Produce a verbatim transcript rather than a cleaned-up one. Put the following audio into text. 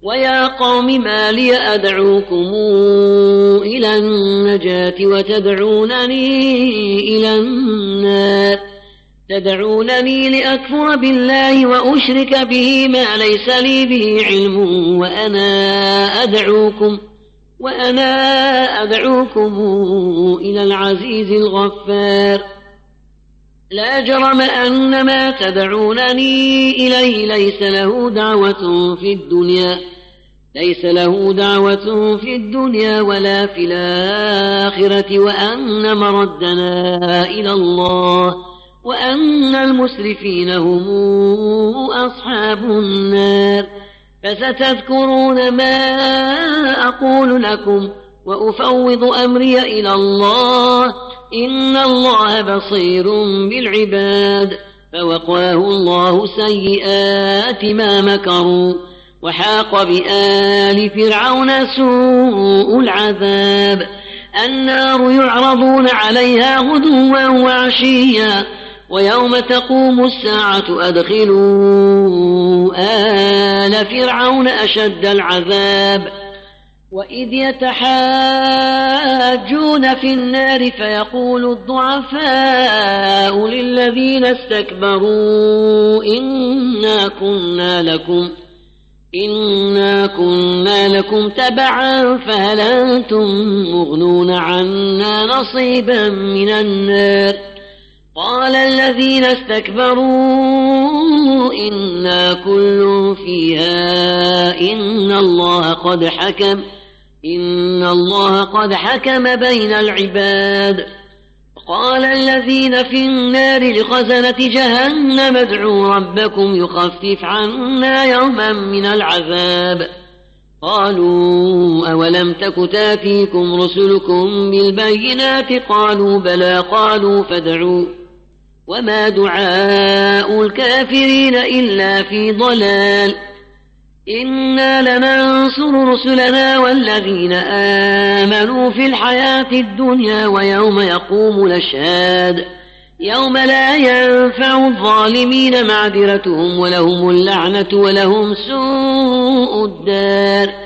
ويا قوم ما لي أدعوكم إلى النجاة وتدعونني إلى النار تدعونني لأكفر بالله وأشرك به ما ليس لي به علم وأنا أدعوكم وأنا أدعوكم إلى العزيز الغفار لا جرم أن ما تدعونني إليه ليس له دعوة في الدنيا ليس له دعوة في الدنيا ولا في الآخرة وأن مردنا إلى الله وأن المسرفين هم أصحاب النار فستذكرون ما أقول لكم وأفوض أمري إلى الله إن الله بصير بالعباد فوقاه الله سيئات ما مكروا وحاق بآل فرعون سوء العذاب النار يعرضون عليها غدوا وعشيا ويوم تقوم الساعة أدخلوا آل فرعون أشد العذاب وإذ يتحاجون في النار فيقول الضعفاء للذين استكبروا إنا كنا لكم إنا كنا لكم تبعا فهل أنتم مغنون عنا نصيبا من النار قال الذين استكبروا إنا كل فيها إن الله قد حكم إن الله قد حكم بين العباد قال الذين في النار لخزنة جهنم ادعوا ربكم يخفف عنا يوما من العذاب قالوا أولم تك تاتيكم رسلكم بالبينات قالوا بلى قالوا فادعوا وما دعاء الكافرين إلا في ضلال إنا لننصر رسلنا والذين آمنوا في الحياة الدنيا ويوم يقوم الأشهاد يوم لا ينفع الظالمين معذرتهم ولهم اللعنة ولهم سوء الدار